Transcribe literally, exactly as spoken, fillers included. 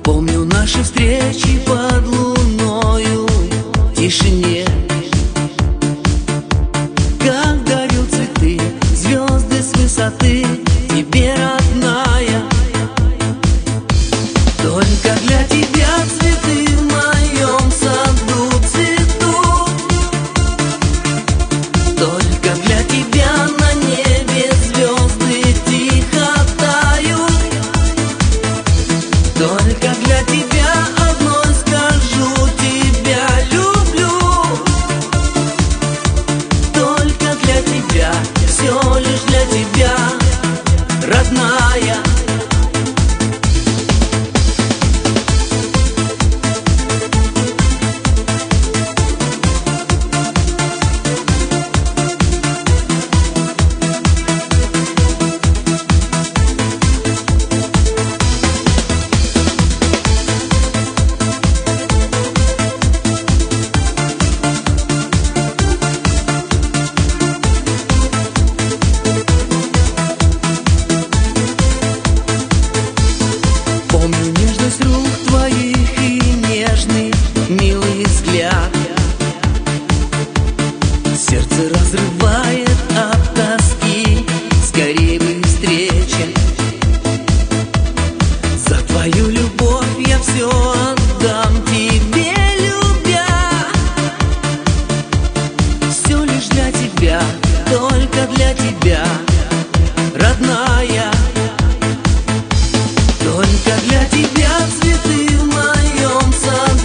Помню наши встречи под луною в тишине, как дарил цветы, звезды с высоты тебе, родная. Только для тебя цветы в моем саду цветут, только для тебя на небе звезды тихо тают. Только для тебя одной скажу: тебя люблю. Только для тебя, все лишь для тебя, родная. Помню нежность рук твоих и нежный, милый взгляд. Сердце разрывает от тоски, скорее бы встреча. За твою любовь я все отдам тебе, любя. Все лишь для тебя, только для тебя, родная. Только для тебя цветы в моем саду